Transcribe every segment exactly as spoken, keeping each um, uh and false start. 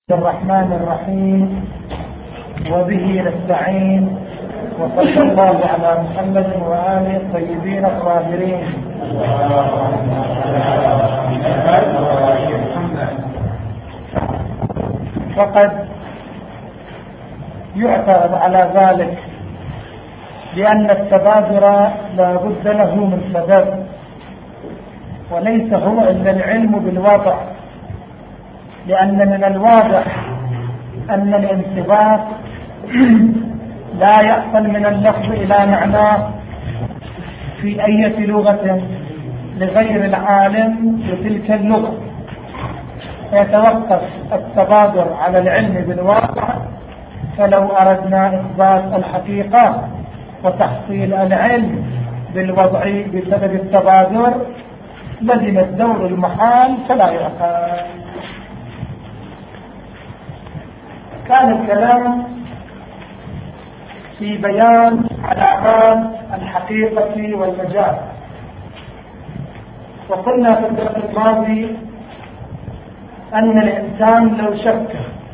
الرحمن الرحيم وبه نستعين وصلى الله على محمد وآله الطيبين الطاهرين. فقد يعترض على ذلك لأن التبادر لا بد له من سبب، وليس هو إلا العلم بالواقع، لأن من الواضح أن الانتباه لا يحصل من اللفظ إلى معناه في أي لغة لغير العالم بتلك اللغة، يتوقف التبادر على العلم بالواقع. فلو أردنا إثبات الحقيقة وتحصيل العلم بالوضع بسبب التبادر لزم الدور المحال فلا يعقل. كان الكلام في بيان علامات الحقيقة والمجاز، وقلنا في الدرس الماضي أن الإنسان لو شك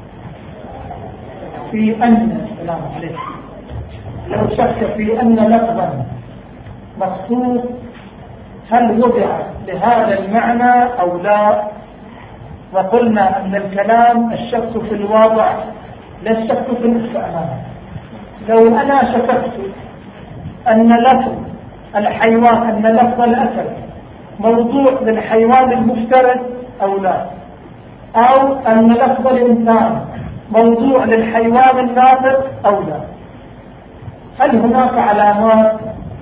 في أن السلام عليكم لو شك في أن لفظا مقصود هل وضع لهذا المعنى أو لا، وقلنا أن الكلام الشك في الواضع لا الشك في الاستعمال. لو أنا شككت أن لفظ الحيوان أن لفظ الأسد موضوع للحيوان المفترس أو لا، أو أن لفظ الإنسان موضوع للحيوان الناطق أو لا، هل هناك علامات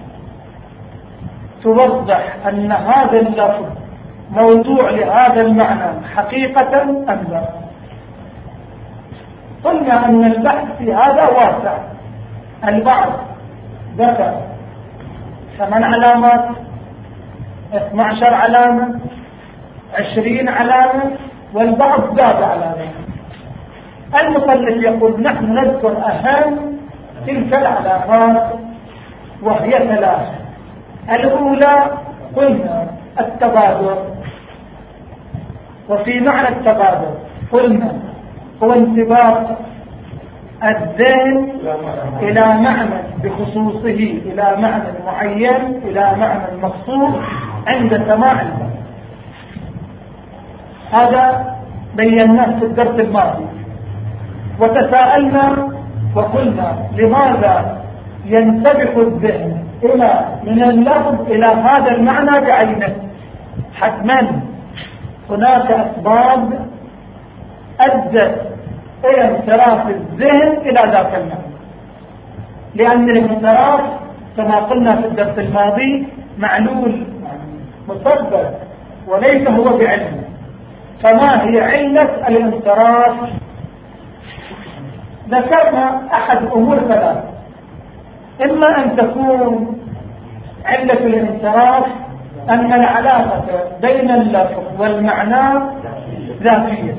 توضح أن هذا اللفظ موضوع لهذا المعنى حقيقة أم لا؟ قلنا أن البحث في هذا واسع. البعض ذكر ثمان علامات، اثنى عشر علامة، عشرين علامة، والبعض زاد على ذلك. المصنف يقول نحن نذكر أهم تلك العلامات وهي ثلاثة. الأولى قلنا التبادر، وفي معنى التبادر قلنا هو انطباق الذهن إلى معنى بخصوصه إلى معنى معين إلى معنى مقصود عند سماع البحث. هذا بيناه في الدرس الماضي، وتساءلنا وقلنا لماذا ينتبه الذهن إلى من اللفظ إلى هذا المعنى بعينه؟ حتما هناك أسباب أدت إلى انصراف الذهن إلى ذاك المعنى، لأن الانصراف كما قلنا في الدرس الماضي معلول مسبب وليس هو بعلم. فما هي علة الانصراف؟ ذكرنا أحد أمور ثلاثة. إما أن تكون علة الانصراف أن العلاقة بين اللفظ والمعنى ذاتية،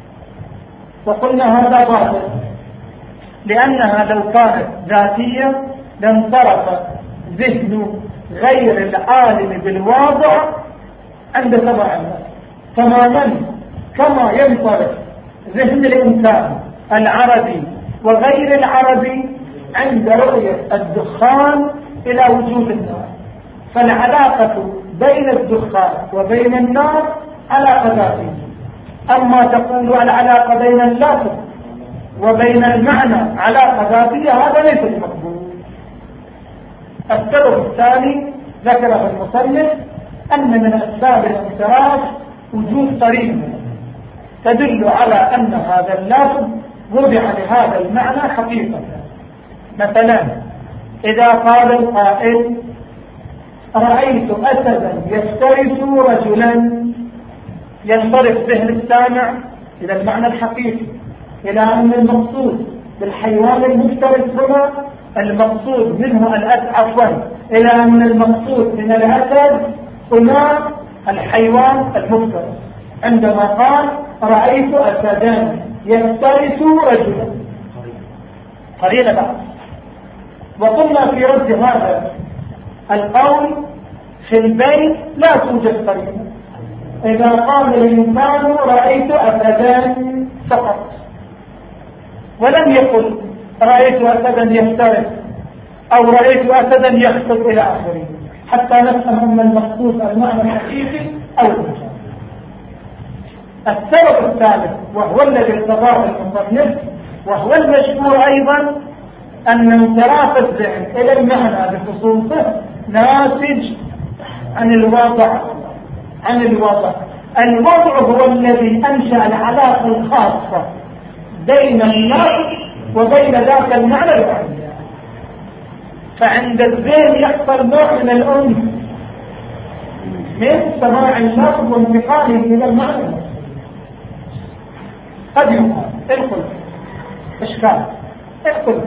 وقلنا هذا باطل، لأنها لو كانت ذاتية لانصرف ذهن غير العالم بالواضع عند سماع الناس، تماما كما ينصرف ذهن الإنسان العربي وغير العربي عند رؤية الدخان إلى وجود النار. فالعلاقة بين الدخان وبين النار علاقة ذاتية. أما تقول العلاقة بين اللفظ وبين المعنى علاقة ذاتية، هذا ليس المقبول. السبب الثاني ذكره المصنف أن من أسباب الانصراف وجود قرينة تدل على أن هذا اللفظ وضع لهذا المعنى حقيقة. مثلا إذا قال القائل رأيت أسدا يفترس رجلا، ينصرف ذهن السامع إلى المعنى الحقيقي، إلى أن المقصود بالحيوان المفترس هنا المقصود منه الأسد، عفوا إلى أن المقصود من الأسد هنا الحيوان المفترس، عندما قال رأيت أسدا يفترس رجلا. قرينة بعد. وقلنا في رد هذا القول في البيت لا توجد قرينة. إذا قال الإنسان رأيت أسدا فقط ولم يقل رأيت أسدا يفترس أو رأيت أسدا يخطب إلى آخره، حتى نفهم أن المقصود المعنى الحقيقي أو المجاز. السبب الثالث وهو الذي ارتضاه المصنف وهو المشهور أيضا أن انصراف الذهن إلى المعنى بخصوصه ناتج عن الوضع عن الوضع الوضع هو الذي أنشأ العلاقة الخاصة بين اللفظ وبين ذاك المعنى العام. فعند الذهن يحصل نوع من الأنس من سماع اللفظ وانتقاله إلى المعنى المقصود. قد يقال القلب إشكال القلب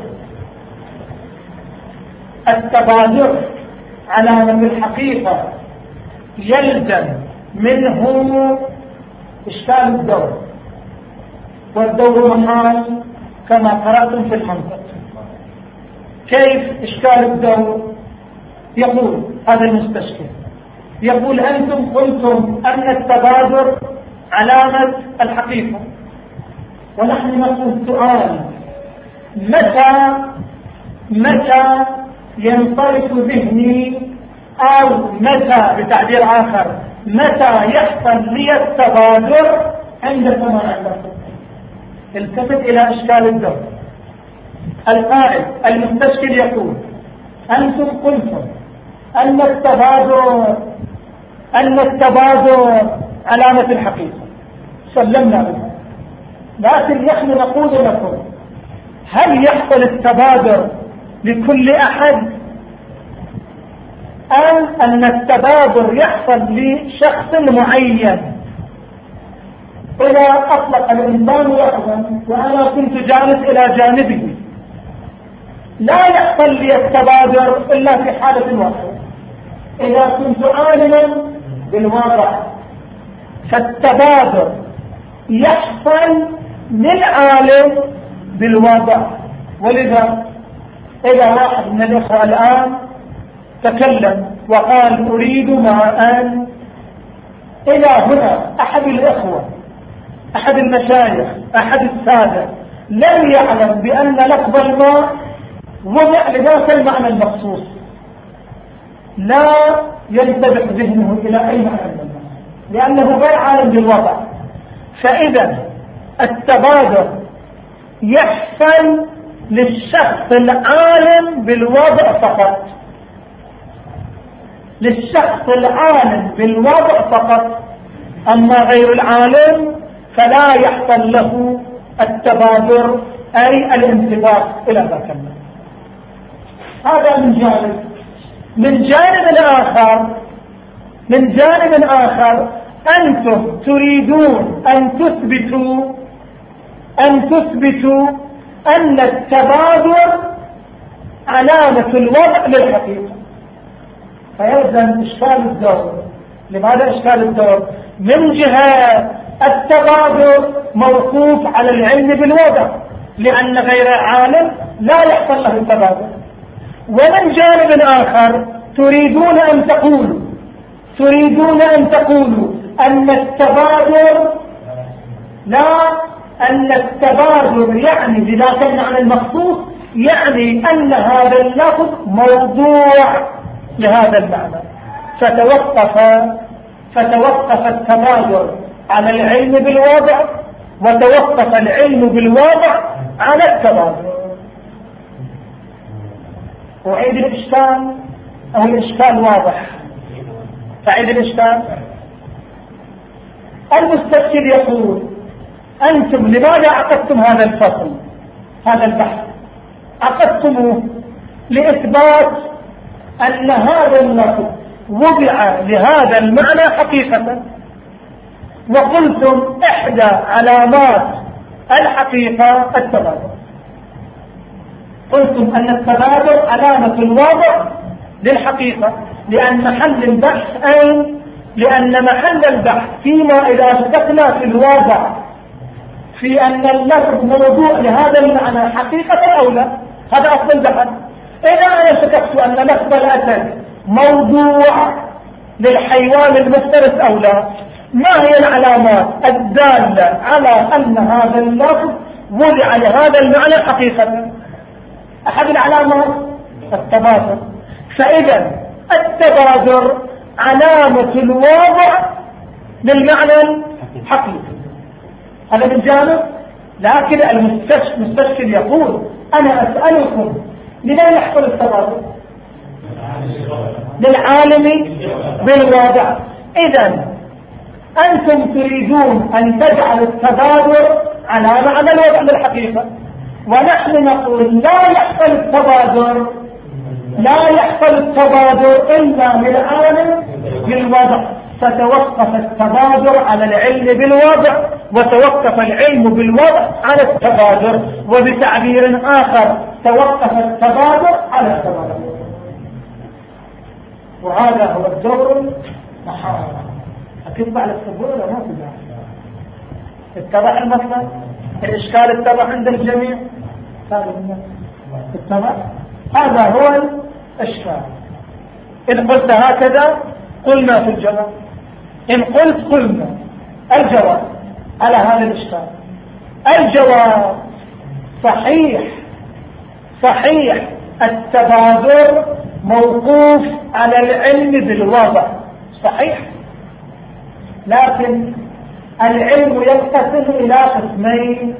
التبادر علامة الحقيقة يلزم منه إشكال الدور، والدور محال كما قرأتم في المنطق. كيف إشكال الدور؟ يقول هذا المستشكل، يقول أنتم قلتم أن التبادر علامة الحقيقة، ونحن نقول سؤال متى متى ينصرف ذهني، أو متى بتعبير آخر متى يحصل لي التبادر عند سماع اللفظ؟ التفت إلى إشكال الدور. القائل المستشكل يقول أنتم قلتم أن التبادر أن التبادر علامة الحقيقة، سلمنا بها، لكن نحن نقول لكم هل يحصل التبادر لكل أحد، أم أن التبادر يحصل لشخص معين؟ إذا أطلق الإنسان لحظا وأنا كنت جالس إلى جانبه لا يحصل لي التبادر إلا في حالة واحدة، إذا كنت عالما بالوضع. فالتبادر يحصل للعالم بالوضع. ولذا إذا واحد من الإخوة الآن تكلم وقال أريد ماء، إلى هنا أحد الإخوة أحد المشايخ أحد السادة لم يعلم بأن لفظ الماء وضع لذاك المعنى المخصوص، لا ينتبه ذهنه إلى أي معنى من الماء لأنه غير عالم بالوضع. فإذا التبادر يحصل للشخص العالم بالوضع فقط، للشخص العالم بالوضع فقط، أما غير العالم فلا يحصل له التبادر أي الانتباه إلى ذاك المعنى. هذا من جانب. من جانب آخر من جانب آخر أنتم تريدون أن تثبتوا أن تثبتوا أن التبادر علامة الوضع للحقيقة، فيلزم إشكال الدور. لماذا إشكال الدور؟ من جهة التبادر موقوف على العلم بالوضع، لأن غير عالم لا يحصل له التبادر. ومن جانب آخر تريدون أن تقولوا تريدون أن تقولوا أن التبادر لا أن التبادر يعني بذاك المعنى المخصوص، يعني أن هذا اللفظ موضوع لهذا المعنى، فتوقف فتوقف التبادر على العلم بالوضع، وتوقف العلم بالوضع على التبادر. أعيد الإشكال أو الإشكال واضح؟ أعيد الإشكال. المستشكل يقول أنتم لماذا عقدتم هذا الفصل هذا البحث؟ عقدتموه لإثبات أن هذا اللفظ وضع لهذا المعنى حقيقة، وقلتم إحدى علامات الحقيقة التبادر. قلتم أن التبادر علامة الوضع للحقيقة، لأن محل البحث أين؟ لأن محل البحث فيما إذا اشتقنا في الوضع في أن اللفظ موضوع لهذا المعنى حقيقة أو لا. هذا أصل البحث. إذا أنا شككت أن لفظ الأسد موضوع للحيوان المفترس أو لا، ما هي العلامات الدالة على أن هذا اللفظ وضع لهذا المعنى حقيقة. أحد العلامات التبادر. فإذا التبادر علامة الواضع للمعنى الحقيقي. هذا من جانب. لكن المستشكل يقول أنا أسألكم لماذا يحصل التبادر؟ للعالم بالواضع. إذن أنتم تريدون أن تجعلوا التبادر على معنى الوضع للحقيقة، ونحن نقول لا يحصل التبادر لا يحصل التبادر إلا للعالم بالوضع. فتوقف التبادر على العلم بالوضع، وتوقف العلم بالوضع على التبادر. وبتعبير آخر توقف التبادر على التبادر. وهذا هو الدور المحاور. أتبع للسبوع ولا ما تبع؟ اتبع المطلب. الإشكال اتبع عند الجميع. اتبع. هذا هو الإشكال. إن قلت هكذا قلنا في الجواب، إن قلت قلنا. الجواب على هذا الإشكال، الجواب صحيح صحيح التبادر موقوف على العلم بالوضع صحيح، لكن العلم ينقسم إلى قسمين: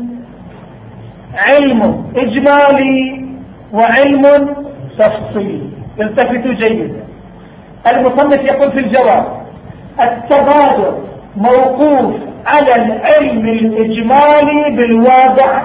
علم إجمالي وعلم تفصيلي. التفتوا جيدا. المصنف يقول في الجواب: التبادر موقوف على العلم الإجمالي بالواضع.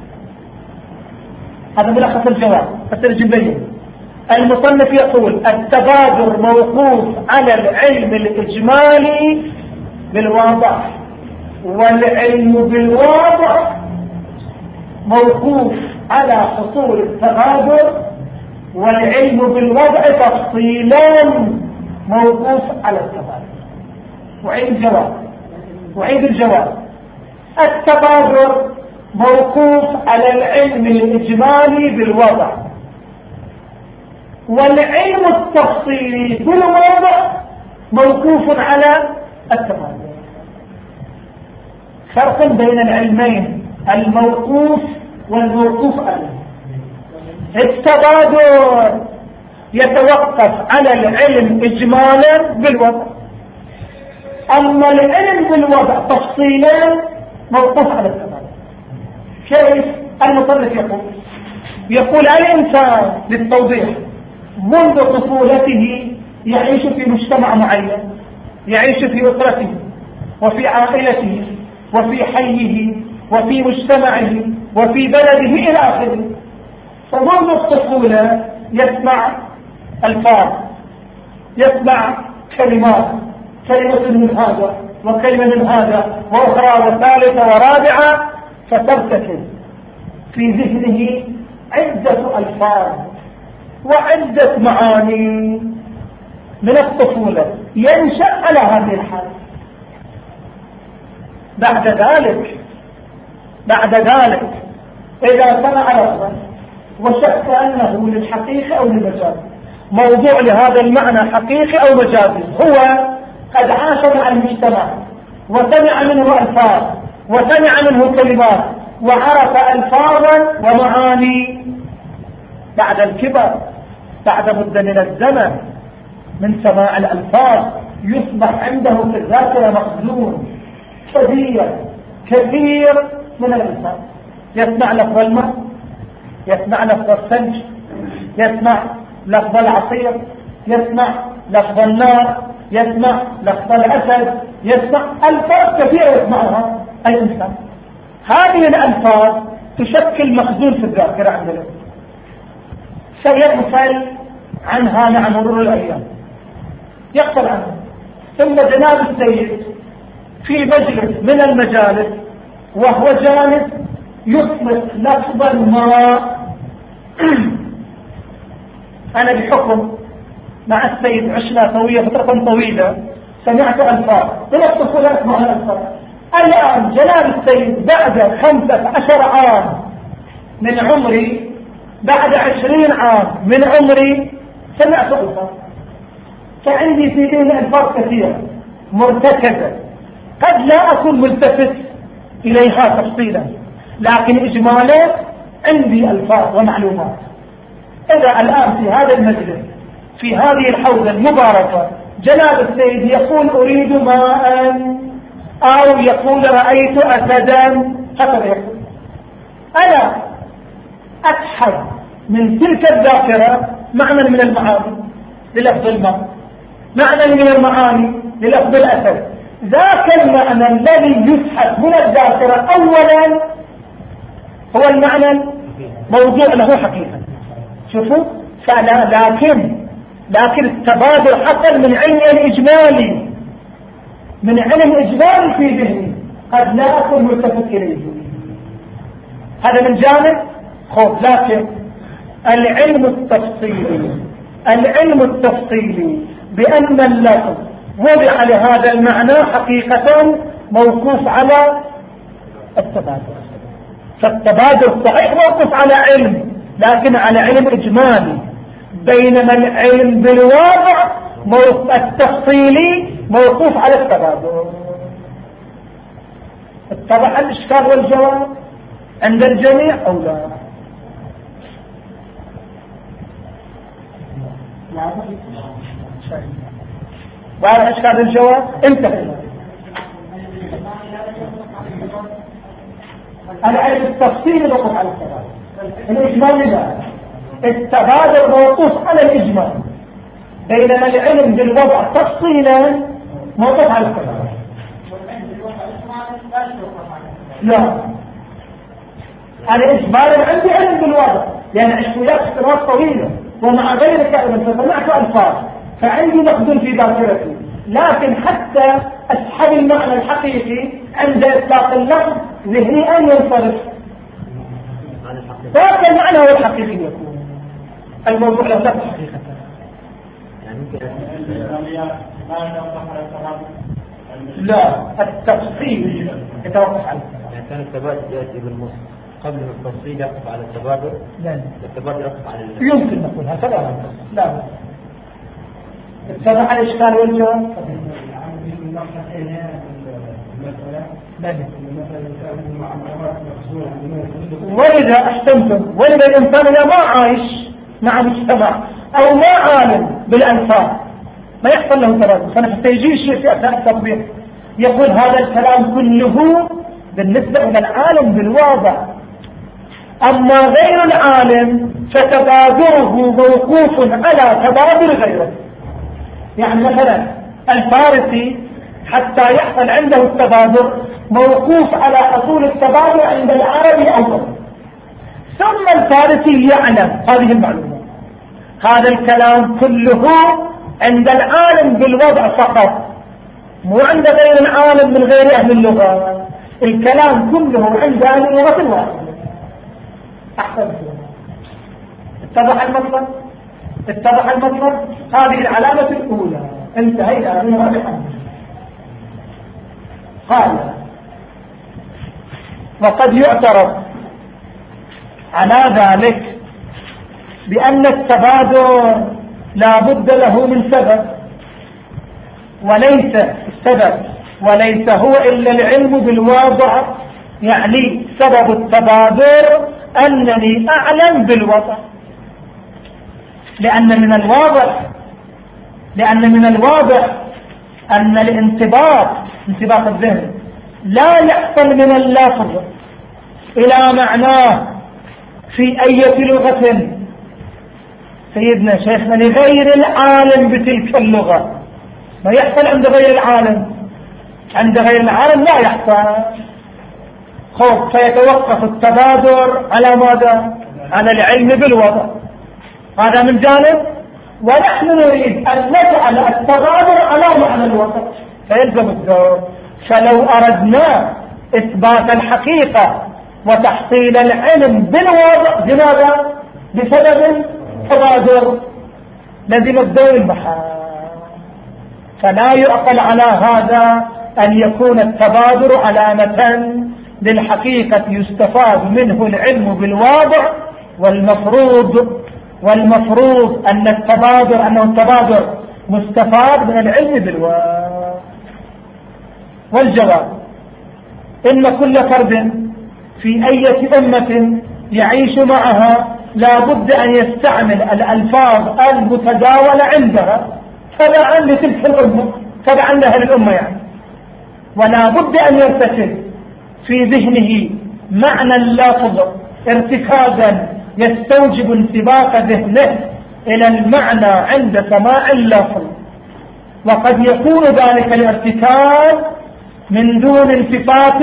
هذا ملخص الجواب. أترجم بين. المصنف يقول: التبادر موقوف على العلم الإجمالي بالواضع، والعلم بالواضع موقوف على حصول التبادر، والعلم بالوضع تفصيلان موقوف على التبادر. وعيد الجواب وعيد الجواب التبادر موقوف على العلم الإجمالي بالوضع، والعلم التفصيلي بالوضع موقوف على التبادر. فرق بين العلمين الموقوف والموقوف عليه. التبادر يتوقف على العلم إجمالا بالوضع، أما العلم بالوضع تفصيلا موقوف على التبادر. كيف؟ المصنف يقول يقول الإنسان للتوضيح منذ طفولته يعيش في مجتمع معين، يعيش في أسرته وفي عائلته وفي حيه وفي مجتمعه وفي بلده إلى آخره. فمنذ الطفولة يسمع الفاظ، يسمع كلمات، كلمة من هذا وكلمة من هذا وأخرى وثالثة ورابعة، فترتكب في ذهنه عدة ألفاظ وعدة معاني من الطفولة، ينشأ على هذه الحالة. بعد ذلك بعد ذلك إذا سمع لفظا وشك أنه للحقيقة أو للمجاز، موضوع لهذا المعنى حقيقي أو مجازي، هو قد عاش مع المجتمع وسمع منه ألفاظ وسمع منه كلمات وعرف ألفاظا ومعاني. بعد الكبر، بعد مدة من الزمن من سماع الألفاظ، يصبح عنده في الذاكرة مخزون كبير كثير من الألفاظ. يسمع لفظ الماء، يسمع لفظ الثلج، يسمع لفظ العصير، يسمع لفظ النار، يسمع لفظ الأسد، يسمع ألفاظ كثيرة يسمعها الإنسان. هذه الألفاظ تشكل مخزون في الذاكرة عند الإنسان، سيغفل عنها مع مرور الأيام، يغفل عنها. ثم جناب السيد في مجلس من المجالس وهو جالس يطلق لفظ الماء. أنا بحكم مع السيد عشنا سوية فترة طويلة، سمعت ألفاظ بنفس الصلاة مع الألفاظ. الآن جناب السيد بعد خمسة عشر عام من عمري، بعد عشرين عام من عمري، سمعت ألفاظ. فعندي في ذهني ألفاظ كثيرة مرتكزة، قد لا أكون ملتفت إليها تفصيلا، لكن إجمالا عندي ألفاظ ومعلومات. إذا الآن في هذا المجلس في هذه الحوزة المباركة جناب السيد يقول أريد ماء أو يقول رأيت أسدا، هكذا يقول، أنا أسحب من تلك الذاكرة معنى من المعاني للفظ الماء، معنى من المعاني للفظ الأسد. ذاك المعنى الذي يسحب من الذاكرة أولا هو المعنى موضوع له حقيقة. شوفوا، فلا لكن لكن التبادل حصل من علم الإجمالي، من علم إجمالي في ذهني قد لا أكون ملتفت إليه، هذا من جانب. خب لكن العلم التفصيلي العلم التفصيلي بأن اللفظ وضع لهذا المعنى حقيقة موقوف على التبادل، فالتبادل صحيح موقوف على علم لكن على علم إجمالي، بينما العلم بالواقع التفصيلي موقوف على التبادل. اتضح الإشكال والجواب عند الجميع أو لا؟ بعد إشكال الجواب انتهى. العلم التفصيلي موقوف على التبادل، الإجمالي لا. التبادل موقوف على الإجمال، بينما العلم بالوضع تفصيلا موقوف على التبادل. لا، الإجمال عندي علم بالوضع لأن عشت وياك سنوات طويلة ومع ذلك فسمعت ألفاظ فعندي مخزون في ذاكرتي، لكن حتى أسحب المعنى الحقيقي عند إطلاق اللفظ ذهني أن ينصرف، ذاك المعنى هو الحقيقي يكون الموضوع لا تبقى حقيقة. لا، التفصيل يتوقف على التبادل. يعني كان التبادل يأتي بالنص قبل التفصيل يقف على التبادل. لا، التبادل يقف على ال... يمكن نقول هكذا. لا، اتضح الإشكال والجواب. ولذا أحسنتم، ولذا الإنسان إذا ما عايش مع مجتمع أو ما عالم بالألفاظ ما يحصل له تبادل. فنحن يجي الشيء في أثناء التطبيق يقول هذا الكلام كله بالنسبة إلى العالم بالواضع، أما غير العالم فتبادره موقوف على تبادل غيره. يعني مثلا الفارسي حتى يحصل عنده التبادل موقوف على حصول التبادل عند العربي أولا، ثم الفارسي يعلم هذه المعلومة. هذا الكلام كله عند العالم بالوضع فقط، مو عند غير العالم من غير أهل اللغة. الكلام كله عند أهل اللغة الواحدة. أحسن، اتضح المطلب اتضح المطلب هذه العلامة الأولى. انتهينا من هذا. قال وقد يعترض على ذلك بأن التبادل لا بد له من سبب، وليس السبب وليس هو إلا العلم بالواضع. يعني سبب التبادل أنني أعلم بالوضع، لأن من الواضح لأن من الواضح أن الانطباق انطباق الذهن لا يحصل من اللفظ إلى معناه في أي لغة سيدنا شيخنا لغير العالم بتلك اللغة. ما يحصل عند غير العالم، عند غير العالم لا يحصل. خوف فيتوقف التبادر على ماذا؟ على العلم بالوضع. هذا من جانب. ونحن نريد أن نجعل التبادر على معنى الوضع فيلزم الدور. فلو أردنا إثبات الحقيقة وتحصيل العلم بالوضع لماذا؟ بسبب التبادر لازم الدور المحال. فلا يعقل على هذا أن يكون التبادر علامة للحقيقة يستفاد منه العلم بالواضع. والمفروض والمفروض أن التبادر أنه التبادر مستفاد من العلم بالواضع. والجواب إن كل فرد في أي أمة يعيش معها لا بد أن يستعمل الألفاظ المتداولة عندها تبعا لتلك الأمة، تبعا لها الأمة يعني، ولا بد أن يرتكب في ذهنه معنى اللفظ ارتكازا يستوجب انسباق ذهنه إلى المعنى عند سماع اللفظ. وقد يكون ذلك الارتكاز من دون التفات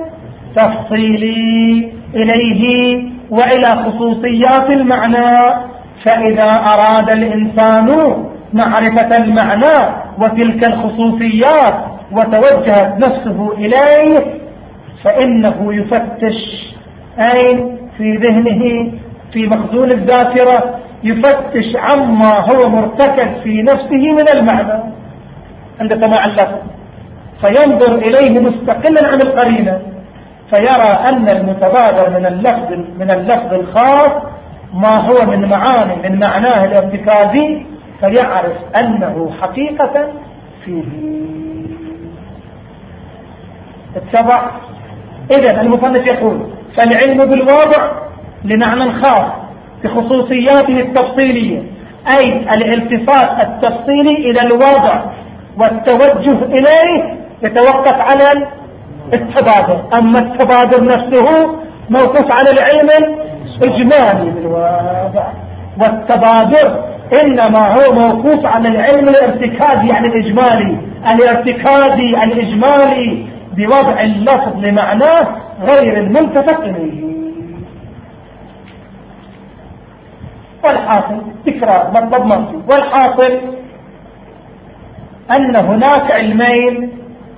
تفصيلي إليه وإلى خصوصيات المعنى، فإذا أراد الإنسان معرفة المعنى وتلك الخصوصيات وتوجهت نفسه إليه فإنه يفتش أين في ذهنه في مخزون الذاكرة، يفتش عما هو مرتكز في نفسه من المعنى عند سماع اللفظ، فينظر إليه مستقلا عن القرينة، فيرى أن المتبادر من اللفظ من اللفظ الخاص ما هو من معاني من معناه الارتكازي، فيعرف أنه حقيقة فيه. اتبع. إذن المصنف يقول فالعلم بالواضع لمعنى خاص بخصوصياته التفصيلية، أي الالتفات التفصيلي إلى الواضع والتوجه إليه يتوقف على التبادر. أما التبادر نفسه موقف على العلم الإجمالي بالواضع، والتبادر إنما هو موقوف على العلم الارتكازي يعني الإجمالي، الارتكازي الإجمالي بوضع اللفظ لمعناه غير الملتفت إليه. والحاصل تكرار مطلب مرسي، والحاصل أن هناك علمين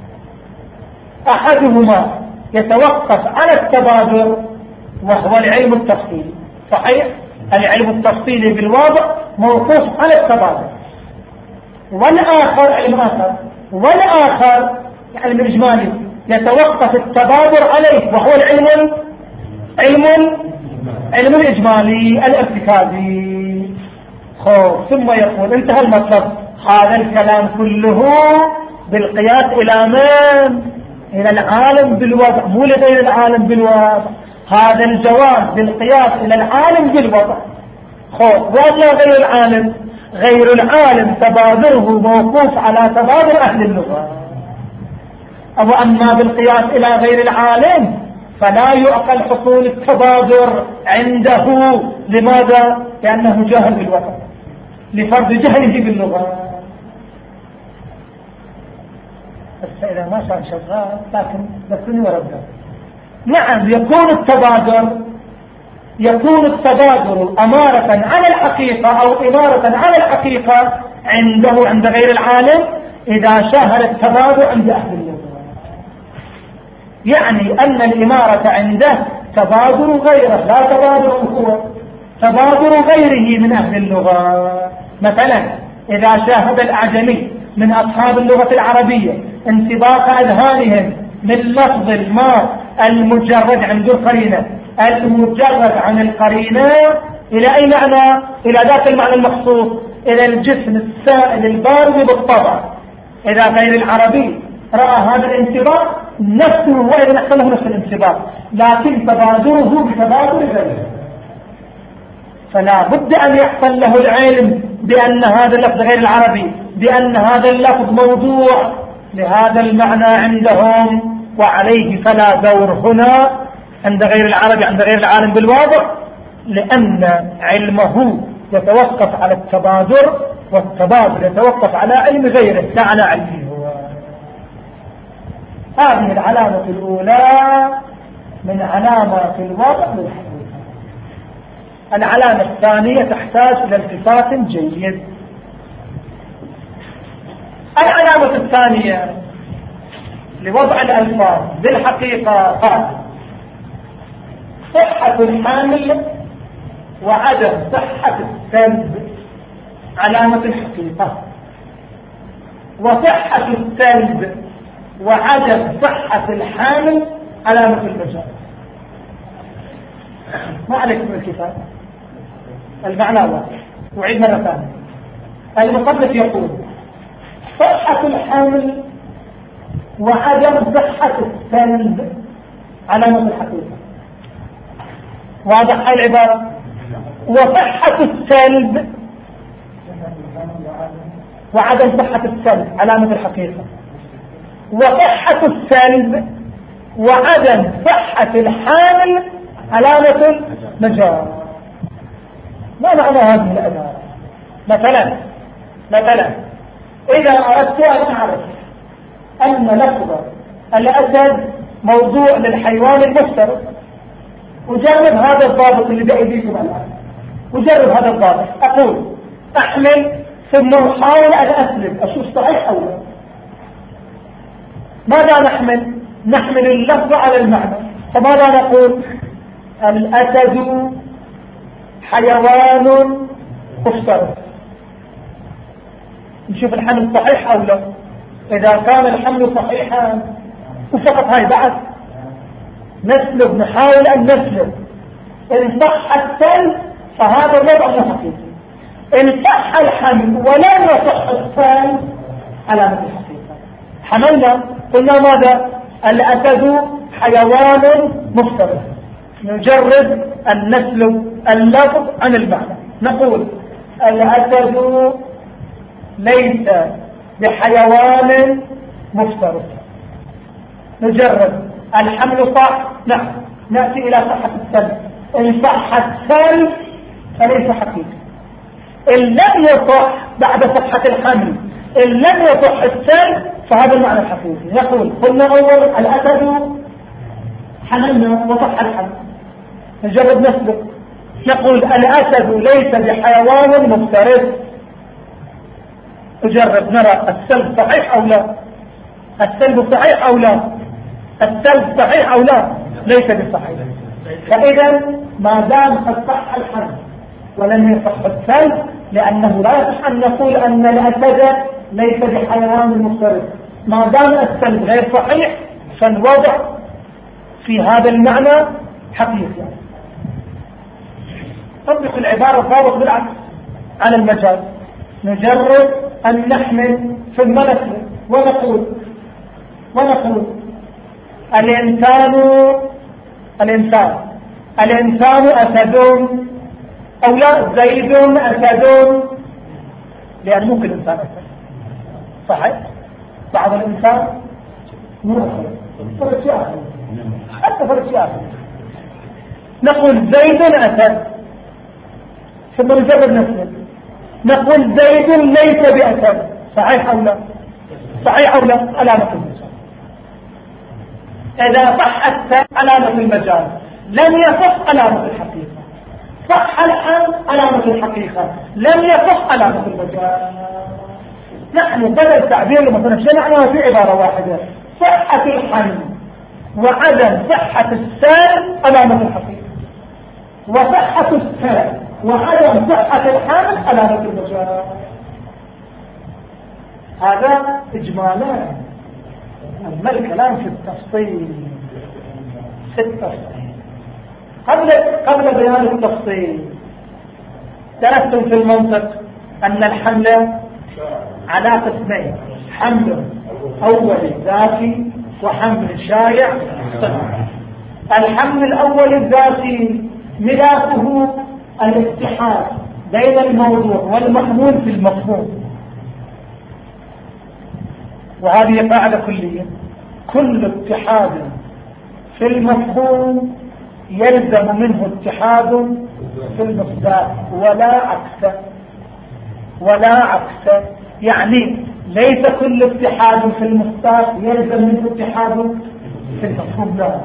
أحدهما يتوقف على التبادر وهو العلم التفصيلي. صحيح العلم التفصيلي بالواضع موقوف على التبادر، والآخر علم آخر والآخر العلم الإجمالي يتوقف التبادر عليه وهو العلم علم علم الإجمالي الارتكازي. خوف. ثم يقول انتهى المطلب. هذا الكلام كله بالقياس إلى من؟ إلى العالم بالوضع، مو لغير العالم بالوضع. هذا الجواب بالقياس إلى العالم بالوضع. خوف. ولا غير العالم؟ غير العالم تبادره موقوف على تبادر أهل اللغة. أو أما بالقياس إلى غير العالم فلا يعقل حصول التبادر عنده. لماذا؟ لأنه جاهل بالوضع لفرض جهله باللغة. بس إذا ما كان شغال لكن بسني ورده. نعم يكون التبادر يكون التبادر أمارة على الحقيقة أو إمارة على الحقيقة عنده عند غير العالم إذا شاهد التبادر عند أهل اللغة، يعني أن الإمارة عنده تبادر غيره لا تبادر هو، تبادر غيره من أهل اللغة. مثلا إذا شاهد الأعجمي من أصحاب اللغة العربية انطباق أذهانهم من لفظ الماء المجرد عند القرينة المجرد عن القرينة إلى أي معنى؟ إلى ذات المعنى المخصوص، إلى الجسم السائل البارد بالطبع. إذا غير العربي رأى هذا الانطباق نفسه وإذا نحصله نفس الانطباق، لكن تبادره بتبادر غيره، فلا بد أن يحصل له العلم بأن هذا اللفظ غير العربي، بأن هذا اللفظ موضوع لهذا المعنى عندهم، وعليه فلا دور هنا عند غير العربي عند غير العالم بالواضع، لأن علمه يتوقف على التبادر والتبادر يتوقف على علم غيره لا على علمه هو. هذه العلامة الأولى من علامات الوضع للحقيقة. العلامة الثانية تحتاج إلى التفات جيد. العلامة الثانية لوضع الألفاظ بالحقيقة قال صحة الحامل وعدم صحة السلب علامة الحقيقة، وصحة السلب وعدم صحة الحامل علامة المجاز. ما عليكم الكتاب المعنى واضح. وعيد مرة ثانية. المصنف يقول صحة الحامل وعدم صحة السلب علامة الحقيقة. واضح هاي العبارة. وصحة السلب وعدم صحة السلب علامة الحقيقة، وصحة السلب وعدم صحة الحامل علامة المجاز. ما معنى هذه العبارة؟ مثلا مثلا إذا أردت أن أعرف أن لفظ الأسد موضوع للحيوان المفترس، وجرب هذا الضابط اللي بأيديكم الآن، وجرب هذا الضابط. أقول أحمل ثم أحاول أن أسلب أشوف صحيح أو لا. ماذا نحمل؟ نحمل اللفظ على المعنى. فماذا نقول؟ الأسد حيوان مفترس. نشوف الحمل صحيح أو لا. إذا كان الحمل صحيحا وفقط هاي بعد نسلب، نحاول أن نسلب. إن صح السلب فهذا الوضع مو حقيقي. إن صح الحمل ولم يصح السلب علامة الحقيقة. حملنا قلنا ماذا؟ الأسد حيوان مفترس. نجرد أن نسلب اللفظ عن المعنى. نقول الأسد ليس بحيوان مفترس. نجرد الحمل صح، نعم، نأتي إلى صحة السلب. إن صح السلب فليس حقيقي. إن لم يصح بعد صحة الحمل، إن لم يصح السلب فهذا المعنى الحقيقي. نقول قلنا أول الأسد حملنا وصح الحمل، نجرب نسبق. نقول الأسد ليس بحيوان مفترس. نجرب نرى السلب صحيح أو لا. السلب صحيح أو لا. السلب صحيح أو لا. ليس بصحيح. فإذا ما دام قد صح الحمل ولم يصح السلب، لأنه لا يصح أن نقول أن الأسد ليس بحيوان مفترس. ما دام السلب غير صحيح فالوضع في هذا المعنى حقيقي. طبق العبارة الضابط بالعكس على المجاز. نجرب أن نحمل ثم نسلب ونقول ونقول الإنسان الإنسان الإنسان أسد أو لا، زيد أسد، لأن ممكن الإنسان أسد صحيح. بعض الإنسان ممكن فرق شيء آخر، حتى فرق شيء آخر. نقول زيد أسد ثم نجرب نسلب. نقول زيد ليس بأسد، صحيح أو لا؟ صحيح أو لا؟ علامة المجال. إذا صح السلب علامة المجال، لم يصح علامة الحقيقة. صح الحمل علامة الحقيقة، لم يصح علامة المجال. نحن بدل تعبير مثلا شو معناه في عبارة واحدة؟ صحة الحمل وعدم صحة السلب علامة الحقيقة، وصحة السلب وعدم صحة الحمل علامة المجال. هذا إجمالا. أما الكلام في التفصيل في التفصيل قبل قبل بيان التفصيل درستم في المنطق أن الحمل على قسمين: حمل أولي ذاتي وحمل شائع صنعي. الحمل الأولي الذاتي ملاكه الاتحاد بين الموضوع والمحمول في المفهوم، وهذه قاعدة كلية: كل اتحاد في المفهوم يلزم منه اتحاد في المصداق ولا عكس ولا عكس. يعني ليس كل اتحاد في المصداق يلزم منه اتحاد في المفهوم، لا.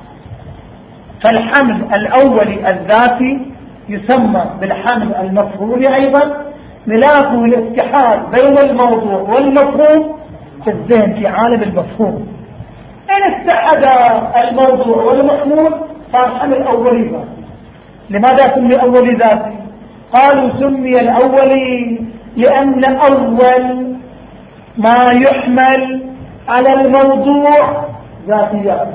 فالحمل الأولي الذاتي يسمى بالحمل المفهومي أيضا، ملاكه الاتحاد بين الموضوع والمفهوم في الذهن في عالم المفهوم. إن اتحد الموضوع والمحمول صار حمل أولي ذاتي. لماذا سمي أولي ذاتي؟ قالوا سمي الأولي لأن أول ما يحمل على الموضوع ذاتيات.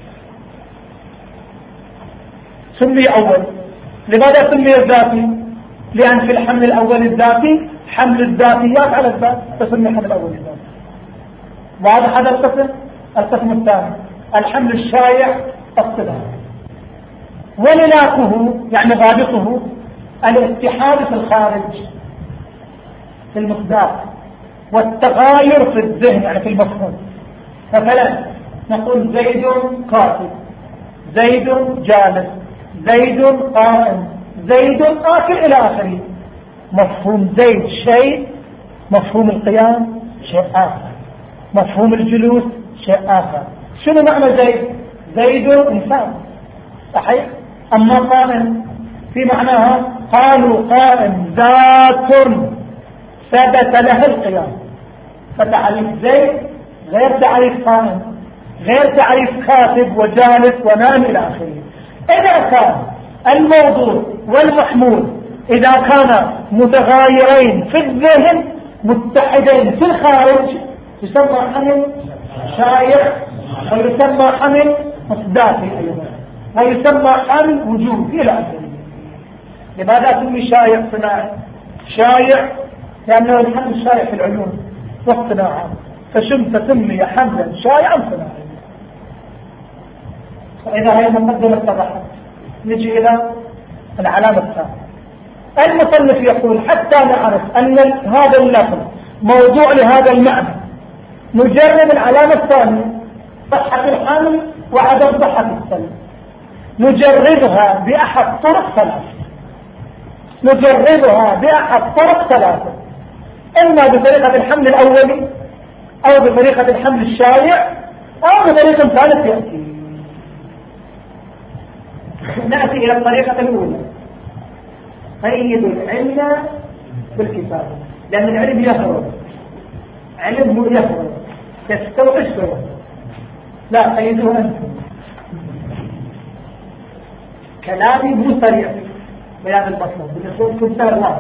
سمي أول. لماذا سمي الذاتي؟ لأن في الحمل الأولي الذاتي حمل الذاتيات على الذات، تسمي حمل الأولي الذاتي. وهذا هذا القسم. القسم الثاني الحمل الشائع الصدق. وللاكه يعني ضابطه الاتحاد في الخارج في المصداق والتغاير في الذهن يعني في المفهوم. مثلا نقول زيد قاتل، زيد جالس، زيد قائم، زيد آكل إلى آخره. مفهوم زيد شيء، مفهوم القيام شيء آخر، مفهوم الجلوس شيء آخر. شنو معنى زيد؟ زيد إنسان صحيح. أما قائم في معناها قالوا قائم ذات ثبت له القيام، فتعريف زيد غير تعريف قائم، غير تعريف كاتب وجالس ونام إلى آخره. إذا كان الموضوع والمحمول إذا كان متغايرين في الذهن متحدين في الخارج يسمى حمل شائع، ويسمى حمل مصداقي أيضا، ويسمى حمل وجودي إلى آخره. لماذا سمي شائع صناعي؟ شائع لأنه الحمل شائع في العلوم والصناعات، فشم تسمي حملا شائعا صناعيا. فإذا هي مقدمة اتضحت نجي إلى العلامة الثانية. المصنف يقول حتى نعرف أن هذا اللفظ موضوع لهذا المعنى نجرب العلامة الثانية صحة الحمل وعدم صحة السلم، نجربها بأحد طرق ثلاثة. نجربها بأحد طرق ثلاثة، إما بطريقة الحمل الأولي أو بطريقة الحمل الشائع أو بطريقة ثالث يأتي. نأتي إلى الطريقة الأولى، قيد العلم بالكتاب، لأن العلم يفرض، علم هو يفرض يستوعب فرض، لا قيدوه أنتم. كلامي مو سريع بيان المطلوب بالنسبة كمثال الله.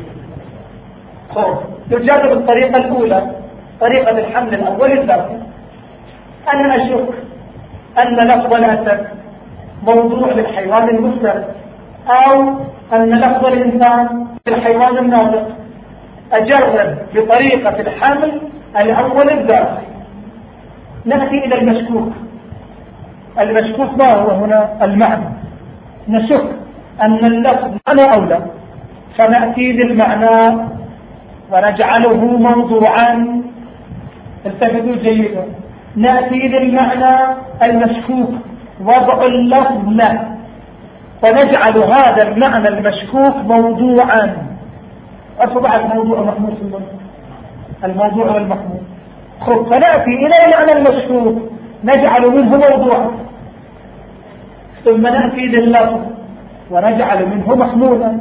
خوف نجرب الطريقة الأولى طريقة الحمل الأول الذاتي. أنا أشك أن لفظ الأسد موضوع للحيوان المفترس، أو أن لفظ الإنسان للحيوان الناطق. أجرب بطريقة الحمل الأول الذاتي. نأتي إلى المشكوك. المشكوك ما هو هنا؟ المعنى. نشك أن اللفظ معنى أو لا، فنأتي للمعنى ونجعله موضوعا. التفتوا جيدا. نأتي للمعنى المشكوك وضع اللفظ له، ونجعل هذا المعنى المشكوك موضوعا. أصبحت موضوع محمول في المنطق، الموضوع والمحمول. خب فنأتي إلى المعنى المشكوك نجعل منه موضوعا، ثم نأتي لللفظ ونجعل منه محمولا،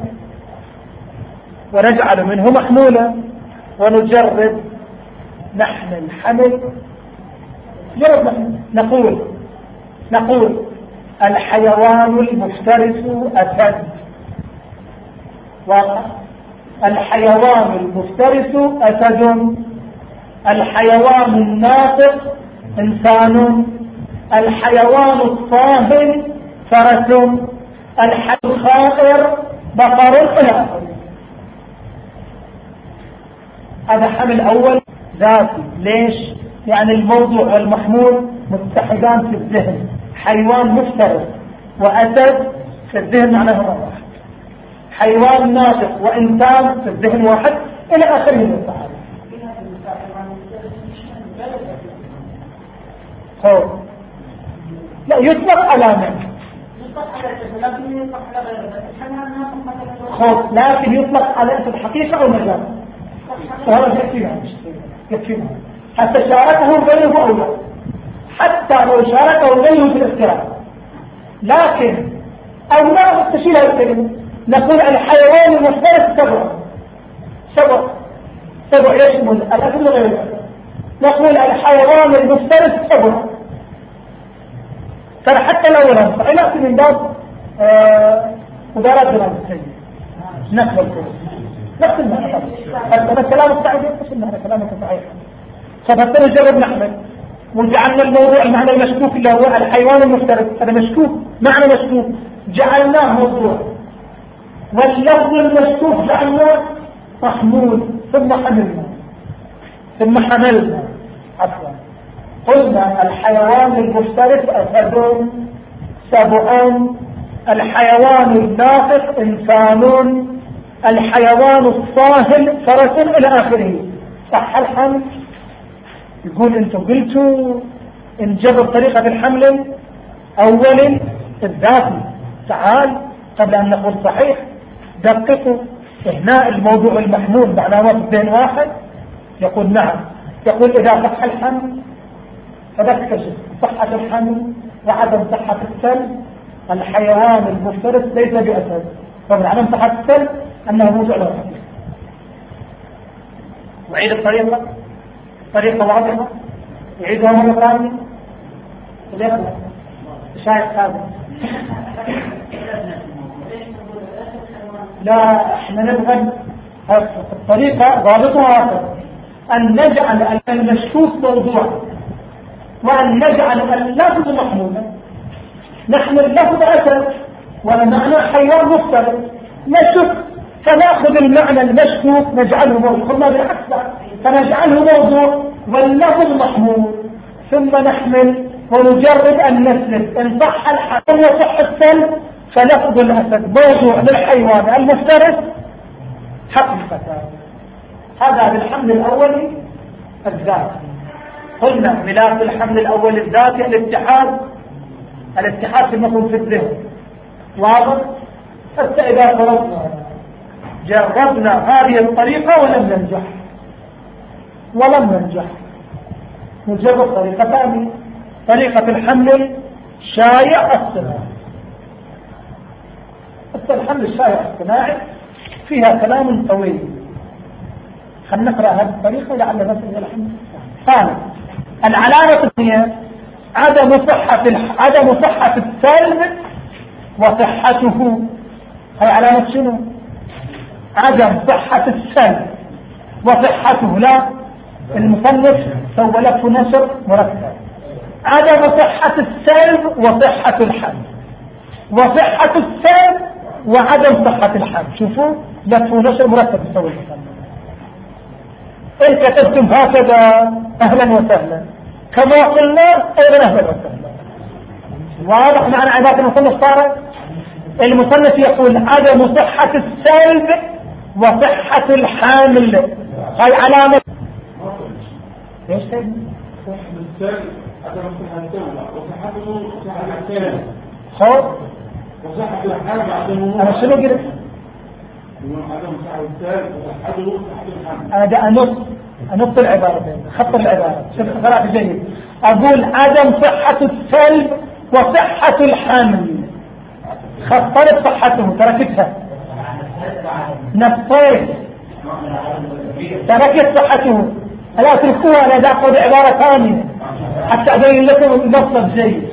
ونجعل منه محمولا ونجرب نحن الحمل. نقول نقول الحيوان المفترس أسد، واقع. الحيوان المفترس أسد، الحيوان الناطق إنسان، الحيوان الصاهل فرس، الحيوان الخائر بقر إلى. هذا حمل أول ذاتي. ليش؟ يعني الموضوع والمحمول متحدان في الذهن. حيوان مفترس وأسد في الذهن معناه واحد، حيوان ناطق وإنسان في الذهن واحد إلى آخره من التعارف. لا يطلق على من؟ خب لكن يطلق على اسم الحقيقة أو مجال، وهذا يكفينا يكفينا حتى شاركه غيره أو لا، حتى لو شاركه غيره في الاختراع. لكن أو لا تشيل هذا الكلمة، نقول الحيوان المفترس سبع سبع سبع يشمل الأكل وغيره. نقول الحيوان المفترس سبع، ترى حتى لو لم فإنأتي من باب مدارات جناب السيد نقل الكلام نقل المعنى. هذا كلام السعيد يقصد هذا كلامك صحيح. فبالتالي نجرب نحمل وجعلنا الموضوع المعنى المشكوك اللي هو الحيوان المفترس، هذا مشكوك معنى مشكوك جعلناه موضوع، واللفظ المشكوك جعلناه محمول، ثم حملنا ثم حملنا عفوا قلنا الحيوان المفترس أسد سبع الحيوان الناطق إنسان، الحيوان الصاهل فرس إلى آخره. صح الحمل؟ يقول أنتم قلتوا انجبر طريقة الحمل أول الذاتي. تعال قبل أن نقول صحيح دققوا هنا الموضوع المحمول بعلامات بين واحد. يقول نعم، يقول إذا صح الحمل فتكتشف صحة الحمل وعدم صحة السلب. الحيوان المفترس ليس بأسد، فمن عدم صحة السلب أنه موضوع لا صحيح. وعيد الطريقة، طريقة واضحة، يعيدها مرة ثانية. الإخوة شايف هذا؟ لا، احنا نبغى الطريقة ضابطها هكذا، أن نجعل المشكوك موضوعا وأن نجعل اللفظ محمولا. نحن اللفظ أسد والمعنى حيوان مفترس، نشك فنأخذ المعنى المشكوك نجعله موضوع، قلنا بالعكس فنجعله موضوع واللفظ محمول، ثم نحمل ونجرب أن نسلب. إن صح الحمل وصح السلب فلفظ الأسد موضوع للحيوان المفترس حقيقة. هذا بالحمل الأولي الذاتي. قلنا ملاك الحمل الأولي الذاتي الاتحاد، الاتحاد في المفهوم في الذهن واضح. حتى إذا فرضنا جربنا هذه الطريقة ولم ننجح ولم ننجح نجرب طريقة ثانية، طريقة الحمل الشائع الصناعي. الحمل الشائع الصناعي فيها كلام طويل، خلينا نقرأ هذه الطريقة لعل نصل إلى الحمل. قال العلامة الثانية عدم صحة عدم صحة السلب وصحته. هي علامة شنو؟ عدم صحة السلب وصحته. لا، المصنف سوى لك نشر مرتب. عدم صحة السلب وصحة الحمل، وصحة السلب وعدم صحة الحمل. شوفوا لك نشر مرتب يسوي المصنف. إن كتبتم هكذا أهلا وسهلا، كما قلنا أيضا أهلا وسهلا. واضح معنى عبارة المصنف؟ صار المصنف يقول عدم صحة السلب وصحة الحامل. هاي علامة ايش تعني؟ صحة السلب عدم صحة السلب وصحته صحة السلب خلاص وصحة الحامل عدم. أنا شنو قلت؟ عدم صحة السلب وصحته صحة الحامل. أنا دا أنص أنص العبارة، خط العبارة. شوف قراءة جيد. أقول عدم صحة السلب وصحة الحامل، خطرت صحته تركتها، نصيت تركت صحته. لا تركوها، أنا دا أقول عبارة ثانية حتى أبين لكم المصدر جيد.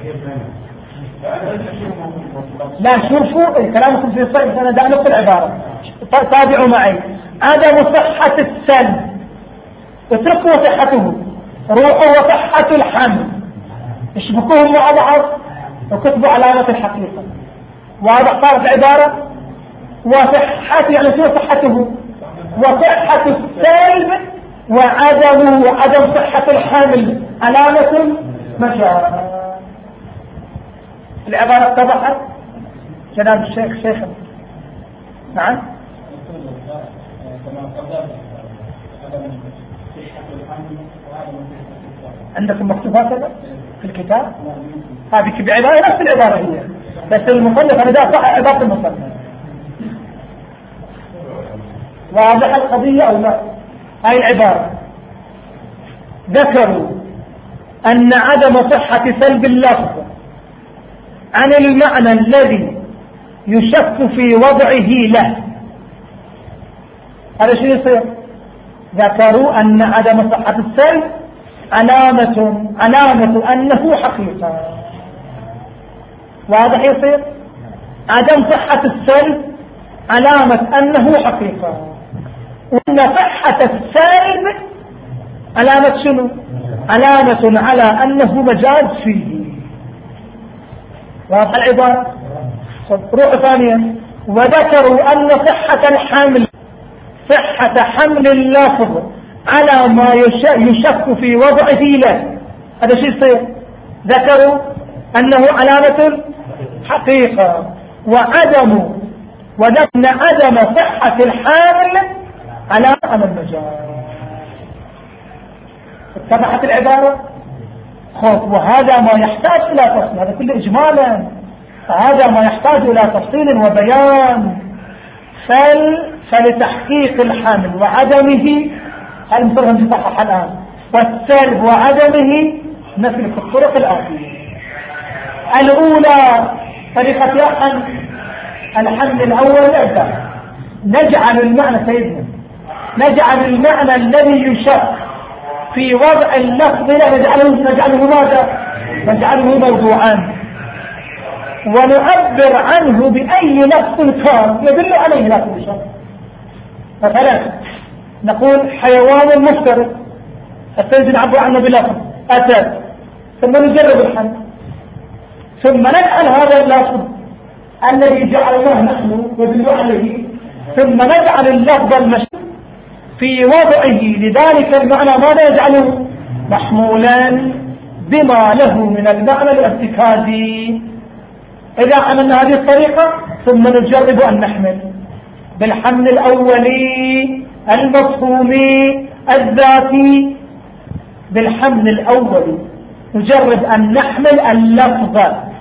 لا شوفوا كلامكم في الصيف، أنا دا أنص العبارة، تابعوا معي. عدم صحة السلب اتركوا صحته، روحوا وصحة الحمل، اشبكوهم مع بعض وكتبوا علامة الحقيقة. واضح صارت عبارة وصحة يعني شو صحته وصحة السلب وعدم وعدم صحة الحمل علامة مشاعر. العبارة اتضحت جناب الشيخ شيخ؟ نعم. عندكم مكتوب هكذا في الكتاب؟ هذه بعبارة نفس العبارة هي، بس المصنف أنا دا صح عبارة المصنف. واضح القضية أو لا؟ هاي العبارة ذكروا أن عدم صحة سلب اللفظ عن المعنى الذي يشك في وضعه له. هذا شيء يصير. ذكروا أن عدم صحة السلب علامة علامة أنه حقيقة. واضح يصير؟ عدم صحة السلب علامة أنه حقيقة، وأن صحة السلب علامة شنو؟ علامة على أنه مجاز فيه. واضح العبارة؟ روح ثانيا. وذكروا أن صحة الحمل صحة حمل اللفظ على ما يشك في وضعه له. هذا شيء يصير. ذكروا أنه علامة حقيقة وعدم ولكن عدم صحة الحامل على على المجاز. اتضحت العبارة؟ خذ، وهذا ما يحتاج إلى تفصيل، هذا كله إجمالا، هذا ما يحتاج إلى تفصيل وبيان. فل فلتحقيق الحمل وعدمه هل مثلهم يصحح الآن، والسلب وعدمه نسلك في الطرق الآتية. الأولى طريقة يحن الحمل الأول أبدا، نجعل المعنى سيدنا نجعل المعنى الذي يشق في وضع اللفظ نجعله نجعله ماذا؟ نجعله موضوعا، ونعبر عنه بأي لفظ كان يدل عليه لا كل شيء. مثلا نقول حيوان مفترس، السيد نعبر عنه بلفظ أسد، ثم نجرب الحمل، ثم نجعل هذا اللفظ الذي جعلناه نحن يدل عليه، ثم نجعل اللفظ المشهور في وضعه لذلك المعنى ماذا يجعله؟ محمولا بما له من المعنى الارتكازي. إذا عملنا هذه الطريقة ثم نجرب أن نحمل بالحمل الأولي المفهومي الذاتي، بالحمل الأولي نجرب أن نحمل اللفظ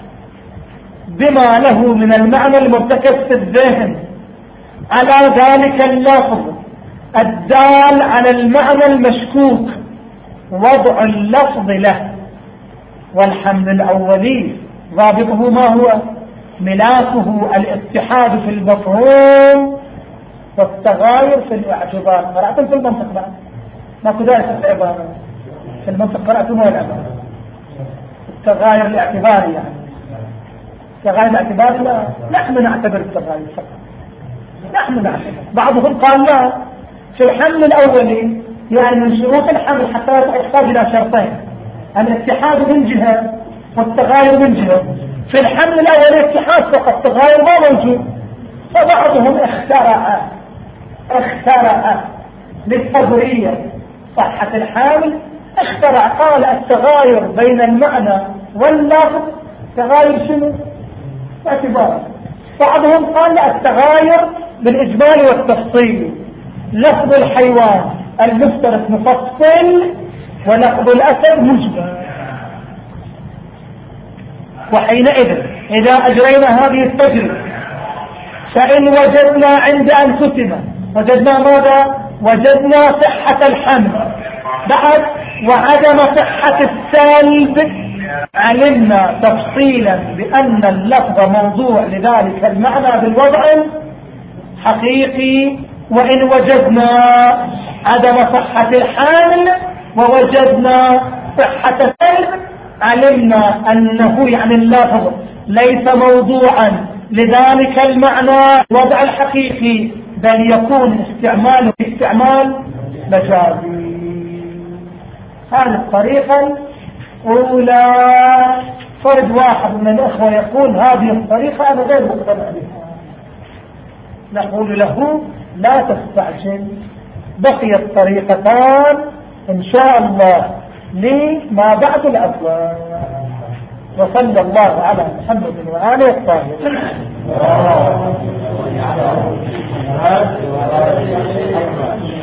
بما له من المعنى المرتكز في الذهن على ذلك اللفظ الدال على المعنى المشكوك، وضع اللفظ له. والحمل الأولي ضابطه ما هو؟ ملاكه الاتحاد في المفهوم والتغاير في الاعتبار. قرأتم في المنطق بعد ماكو ذلك في العبارة، في المنطق قرأتم ولا العبارة التغاير الاعتباري، يعني التغاير الاعتباري لا نحن نعتبر التغاير فقط، نحن نعتبر. بعضهم قال لا، في الحمل الأولي يعني من شروط الحمل حتى يحتاج إلى شرطين، الاتحاد من جهة والتغاير من جهة. في الحمل الأولي اتحاد فقط، تغاير ما موجود. فبعضهم اخترع اخترع للتبرية صحة الحامل، اخترع قال التغاير بين المعنى واللفظ تغاير شنو؟ اعتبار. بعضهم قال التغاير بالإجمال والتفصيل، لفظ الحيوان المفترس مفصل ولفظ الأسد مجمل. وحينئذ إذا أجرينا هذه التجربة فإن وجدنا عند أنفسنا وجدنا ماذا؟ وجدنا صحة الحمل بعد وعدم صحة السلب، علمنا تفصيلا بأن اللفظ موضوع لذلك المعنى بالوضع حقيقي. وإن وجدنا عدم صحة الحمل ووجدنا صحة السلب، علمنا أنه يعني اللفظ ليس موضوعا لذلك المعنى الوضع الحقيقي، بل يكون استعماله استعمال مجازي. هذه الطريقة الأولى. فرد واحد من الأخوة يقول هذه الطريقة أنا غير مقتنع بها، نقول له لا تستعجل، بقيت طريقتان إن شاء الله لما بعد الأبواب. وصلى الله على محمد وآله الطاهرين.